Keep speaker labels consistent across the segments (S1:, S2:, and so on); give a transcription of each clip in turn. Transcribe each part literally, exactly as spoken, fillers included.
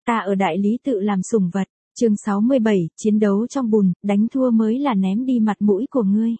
S1: Ta ở đại lý tự làm sủng vật. Chương sáu mươi bảy, chiến đấu trong bùn, đánh thua mới là ném đi mặt mũi của ngươi.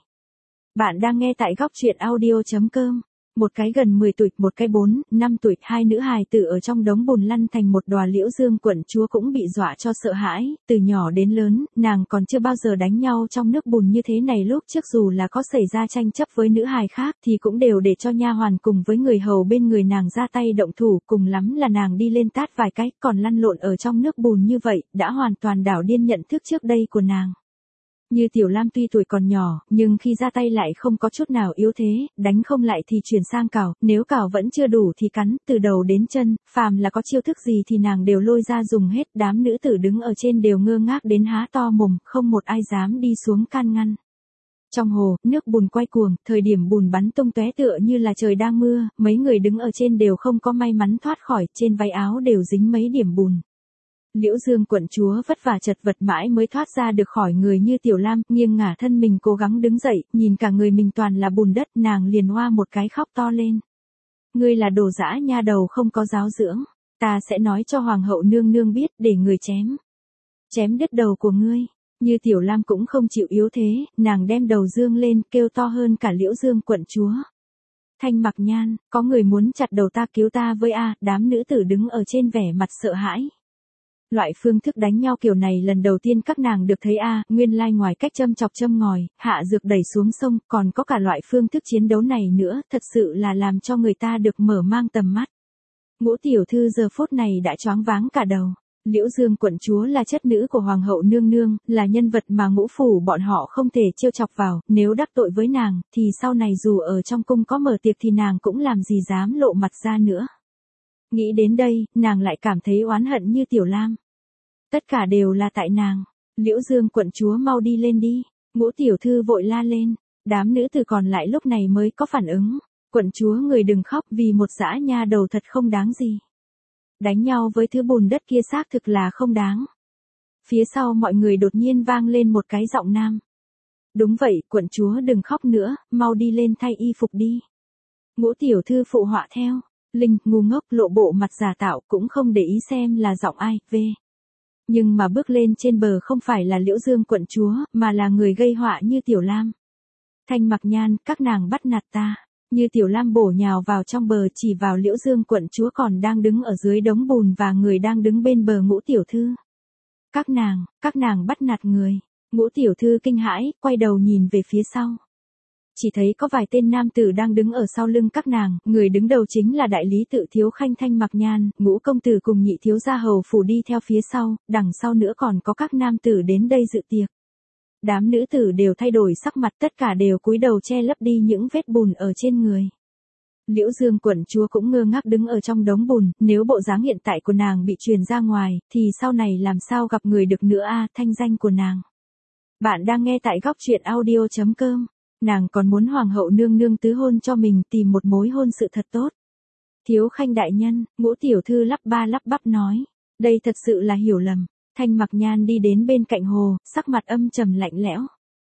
S1: Bạn đang nghe tại góc truyện audio chấm com. Một cái gần mười tuổi, một cái bốn, năm tuổi, hai nữ hài tử ở trong đống bùn lăn thành một đóa. Liễu Dương quận chúa cũng bị dọa cho sợ hãi, từ nhỏ đến lớn, nàng còn chưa bao giờ đánh nhau trong nước bùn như thế này. Lúc trước dù là có xảy ra tranh chấp với nữ hài khác thì cũng đều để cho nha hoàn cùng với người hầu bên người nàng ra tay động thủ, cùng lắm là nàng đi lên tát vài cái, còn lăn lộn ở trong nước bùn như vậy, đã hoàn toàn đảo điên nhận thức trước đây của nàng. Như Tiểu Lam tuy tuổi còn nhỏ, nhưng khi ra tay lại không có chút nào yếu thế, đánh không lại thì chuyển sang cào, nếu cào vẫn chưa đủ thì cắn, từ đầu đến chân, phàm là có chiêu thức gì thì nàng đều lôi ra dùng hết. Đám nữ tử đứng ở trên đều ngơ ngác đến há to mồm, không một ai dám đi xuống can ngăn. Trong hồ, nước bùn quay cuồng, thời điểm bùn bắn tung tóe tựa như là trời đang mưa, mấy người đứng ở trên đều không có may mắn thoát khỏi, trên váy áo đều dính mấy điểm bùn. Liễu Dương quận chúa vất vả chật vật mãi mới thoát ra được khỏi người Như Tiểu Lam, nghiêng ngả thân mình cố gắng đứng dậy, nhìn cả người mình toàn là bùn đất, nàng liền hoa một cái khóc to lên. Ngươi là đồ dã nha đầu không có giáo dưỡng, ta sẽ nói cho hoàng hậu nương nương biết để người chém. Chém đứt đầu của ngươi. Như Tiểu Lam cũng không chịu yếu thế, nàng đem đầu dương lên, kêu to hơn cả Liễu Dương quận chúa. Thanh Mặc Nhan, có người muốn chặt đầu ta, cứu ta với a. Đám nữ tử đứng ở trên vẻ mặt sợ hãi. Loại phương thức đánh nhau kiểu này lần đầu tiên các nàng được thấy a, nguyên lai ngoài cách châm chọc châm ngòi, hạ dược đẩy xuống sông, còn có cả loại phương thức chiến đấu này nữa, thật sự là làm cho người ta được mở mang tầm mắt. Ngũ tiểu thư giờ phút này đã choáng váng cả đầu. Liễu Dương quận chúa là chất nữ của hoàng hậu nương nương, là nhân vật mà ngũ phủ bọn họ không thể trêu chọc vào, nếu đắc tội với nàng, thì sau này dù ở trong cung có mở tiệc thì nàng cũng làm gì dám lộ mặt ra nữa. Nghĩ đến đây, nàng lại cảm thấy oán hận Như Tiểu Lam. Tất cả đều là tại nàng. Liễu Dương quận chúa mau đi lên đi. Ngũ tiểu thư vội la lên. Đám nữ tử còn lại lúc này mới có phản ứng. Quận chúa người đừng khóc, vì một dã nha đầu thật không đáng gì. Đánh nhau với thứ bùn đất kia xác thực là không đáng. Phía sau mọi người đột nhiên vang lên một cái giọng nam. Đúng vậy, quận chúa đừng khóc nữa, mau đi lên thay y phục đi. Ngũ tiểu thư phụ họa theo. Linh, ngu ngốc, lộ bộ mặt giả tạo, cũng không để ý xem là giọng ai, về. Nhưng mà bước lên trên bờ không phải là Liễu Dương quận chúa, mà là người gây họa Như Tiểu Lam. Thanh Mặc Nhan, các nàng bắt nạt ta. Như Tiểu Lam bổ nhào vào trong bờ, chỉ vào Liễu Dương quận chúa còn đang đứng ở dưới đống bùn và người đang đứng bên bờ Ngũ tiểu thư. Các nàng, các nàng bắt nạt người. Ngũ tiểu thư kinh hãi, quay đầu nhìn về phía sau. Chỉ thấy có vài tên nam tử đang đứng ở sau lưng các nàng, người đứng đầu chính là đại lý tự thiếu khanh Thanh Mặc Nhan, Ngũ công tử cùng nhị thiếu gia hầu phủ đi theo phía sau, đằng sau nữa còn có các nam tử đến đây dự tiệc. Đám nữ tử đều thay đổi sắc mặt, tất cả đều cúi đầu che lấp đi những vết bùn ở trên người. Liễu Dương quận chúa cũng ngơ ngác đứng ở trong đống bùn, nếu bộ dáng hiện tại của nàng bị truyền ra ngoài, thì sau này làm sao gặp người được nữa a, thanh danh của nàng. Bạn đang nghe tại góc truyện audio chấm com. Nàng còn muốn hoàng hậu nương nương tứ hôn cho mình, tìm một mối hôn sự thật tốt. Thiếu khanh đại nhân, Ngũ tiểu thư lắp ba lắp bắp nói. Đây thật sự là hiểu lầm. Thanh Mặc Nhan đi đến bên cạnh hồ, sắc mặt âm trầm lạnh lẽo.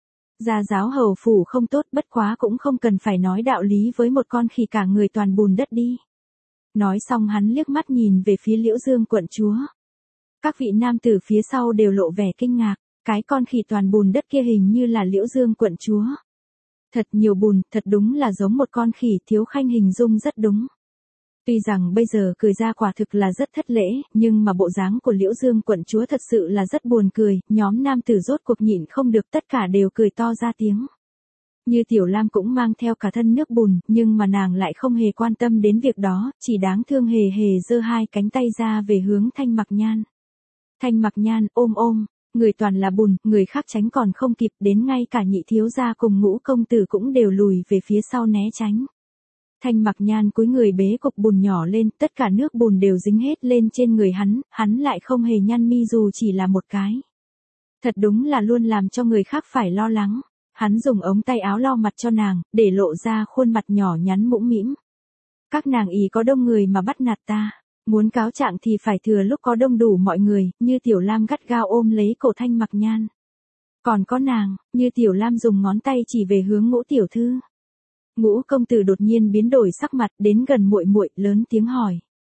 S1: Gia giáo hầu phủ không tốt, bất quá cũng không cần phải nói đạo lý với một con khỉ cả người toàn bùn đất đi. Nói xong hắn liếc mắt nhìn về phía Liễu Dương quận chúa. Các vị nam tử phía sau đều lộ vẻ kinh ngạc, cái con khỉ toàn bùn đất kia hình như là Liễu Dương quận chúa. Thật nhiều bùn, thật đúng là giống một con khỉ, thiếu khanh hình dung rất đúng. Tuy rằng bây giờ cười ra quả thực là rất thất lễ, nhưng mà bộ dáng của Liễu Dương quận chúa thật sự là rất buồn cười, nhóm nam tử rốt cuộc nhịn không được, tất cả đều cười to ra tiếng. Như Tiểu Lam cũng mang theo cả thân nước bùn, nhưng mà nàng lại không hề quan tâm đến việc đó, chỉ đáng thương hề hề giơ hai cánh tay ra về hướng Thanh Mặc Nhan. Thanh Mặc Nhan ôm ôm. Người toàn là bùn, người khác tránh còn không kịp, đến ngay cả nhị thiếu gia cùng Ngũ công tử cũng đều lùi về phía sau né tránh. Thanh Mặc Nhan cúi người bế cục bùn nhỏ lên, tất cả nước bùn đều dính hết lên trên người hắn, hắn lại không hề nhăn mi dù chỉ là một cái. Thật đúng là luôn làm cho người khác phải lo lắng. Hắn dùng ống tay áo lau mặt cho nàng, để lộ ra khuôn mặt nhỏ nhắn mũm mĩm. Các nàng ý có đông người mà bắt nạt ta. Muốn cáo trạng thì phải thừa lúc có đông đủ mọi người, Như Tiểu Lam gắt gao ôm lấy cổ Thanh Mặc Nhan. Còn có nàng, Như Tiểu Lam dùng ngón tay chỉ về hướng Ngũ tiểu thư. Ngũ công tử đột nhiên biến đổi sắc mặt, đến gần muội muội, lớn tiếng hỏi.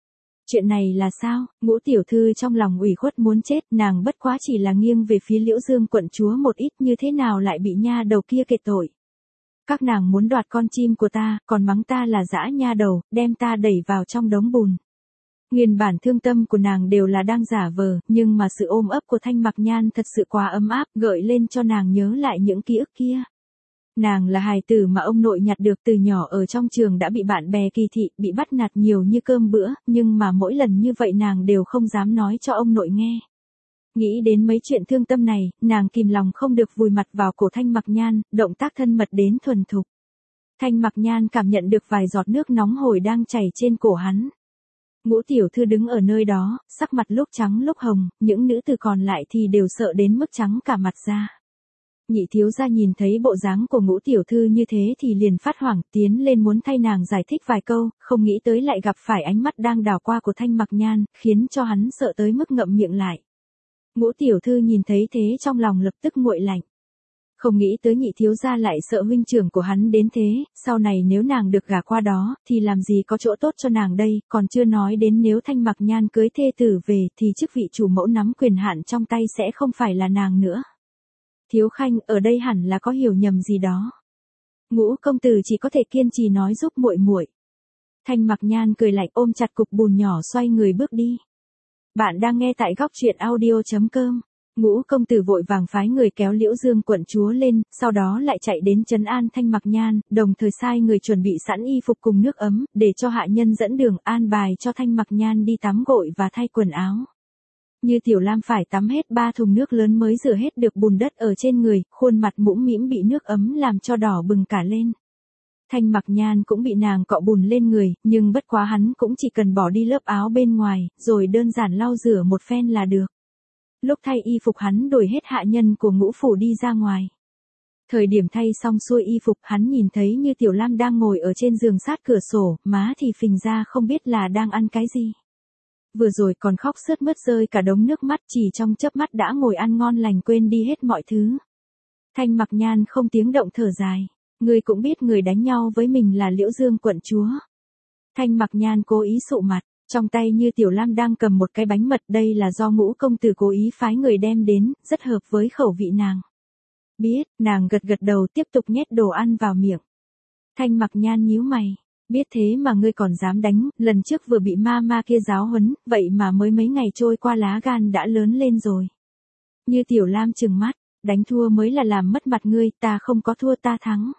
S1: Chuyện này là sao? Ngũ tiểu thư trong lòng ủy khuất muốn chết, nàng bất quá chỉ là nghiêng về phía Liễu Dương quận chúa một ít, như thế nào lại bị nha đầu kia kệt tội. Các nàng muốn đoạt con chim của ta, còn mắng ta là dã nha đầu, đem ta đẩy vào trong đống bùn. Nguyên bản thương tâm của nàng đều là đang giả vờ, nhưng mà sự ôm ấp của Thanh Mặc Nhan thật sự quá ấm áp, gợi lên cho nàng nhớ lại những ký ức kia. Nàng là hài tử mà ông nội nhặt được từ nhỏ, ở trong trường đã bị bạn bè kỳ thị, bị bắt nạt nhiều như cơm bữa, nhưng mà mỗi lần như vậy nàng đều không dám nói cho ông nội nghe. Nghĩ đến mấy chuyện thương tâm này, nàng kìm lòng không được vùi mặt vào cổ Thanh Mặc Nhan, động tác thân mật đến thuần thục. Thanh Mặc Nhan cảm nhận được vài giọt nước nóng hổi đang chảy trên cổ hắn. Ngũ tiểu thư đứng ở nơi đó, sắc mặt lúc trắng lúc hồng, những nữ tử còn lại thì đều sợ đến mức trắng cả mặt ra. Nhị thiếu gia nhìn thấy bộ dáng của ngũ tiểu thư như thế thì liền phát hoảng, tiến lên muốn thay nàng giải thích vài câu, không nghĩ tới lại gặp phải ánh mắt đang đảo qua của Thanh Mặc Nhan, khiến cho hắn sợ tới mức ngậm miệng lại. Ngũ tiểu thư nhìn thấy thế trong lòng lập tức nguội lạnh. Không nghĩ tới nhị thiếu gia lại sợ huynh trưởng của hắn đến thế, sau này nếu nàng được gả qua đó, thì làm gì có chỗ tốt cho nàng đây, còn chưa nói đến nếu Thanh Mặc Nhan cưới thê tử về thì chức vị chủ mẫu nắm quyền hạn trong tay sẽ không phải là nàng nữa. Thiếu khanh, ở đây hẳn là có hiểu nhầm gì đó. Ngũ công tử chỉ có thể kiên trì nói giúp muội muội. Thanh Mặc Nhan cười lạnh ôm chặt cục bùn nhỏ xoay người bước đi. Bạn đang nghe tại góc truyện audio chấm com. Ngũ công tử vội vàng phái người kéo Liễu Dương quận chúa lên, sau đó lại chạy đến trấn an Thanh Mặc Nhan, đồng thời sai người chuẩn bị sẵn y phục cùng nước ấm, để cho hạ nhân dẫn đường an bài cho Thanh Mặc Nhan đi tắm gội và thay quần áo. Như Tiểu Lam phải tắm hết ba thùng nước lớn mới rửa hết được bùn đất ở trên người, khuôn mặt mũm mĩm bị nước ấm làm cho đỏ bừng cả lên. Thanh Mặc Nhan cũng bị nàng cọ bùn lên người, nhưng bất quá hắn cũng chỉ cần bỏ đi lớp áo bên ngoài, rồi đơn giản lau rửa một phen là được. Lúc thay y phục hắn đuổi hết hạ nhân của ngũ phủ đi ra ngoài. Thời điểm thay xong xuôi y phục hắn nhìn thấy Như Tiểu Lam đang ngồi ở trên giường sát cửa sổ, má thì phình ra không biết là đang ăn cái gì. Vừa rồi còn khóc sướt mướt rơi cả đống nước mắt, chỉ trong chớp mắt đã ngồi ăn ngon lành quên đi hết mọi thứ. Thanh Mặc Nhan không tiếng động thở dài. Người cũng biết người đánh nhau với mình là Liễu Dương quận chúa. Thanh Mặc Nhan cố ý sụ mặt, trong tay Như Tiểu Lam đang cầm một cái bánh mật, đây là do ngũ công tử cố ý phái người đem đến, rất hợp với khẩu vị nàng. Biết, nàng gật gật đầu tiếp tục nhét đồ ăn vào miệng. Thanh Mặc Nhan nhíu mày, biết thế mà ngươi còn dám đánh, lần trước vừa bị ma ma kia giáo huấn, vậy mà mới mấy ngày trôi qua lá gan đã lớn lên rồi. Như Tiểu Lam trừng mắt, đánh thua mới là làm mất mặt ngươi, ta không có thua ta thắng.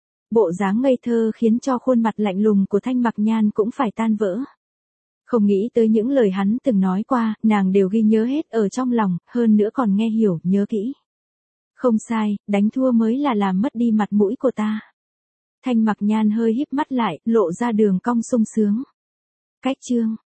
S1: Bộ dáng ngây thơ khiến cho khuôn mặt lạnh lùng của Thanh Mặc Nhan cũng phải tan vỡ. Không nghĩ tới những lời hắn từng nói qua, nàng đều ghi nhớ hết ở trong lòng, hơn nữa còn nghe hiểu, nhớ kỹ. Không sai, đánh thua mới là làm mất đi mặt mũi của ta. Thanh Mặc Nhan hơi híp mắt lại, lộ ra đường cong sung sướng. Cách chương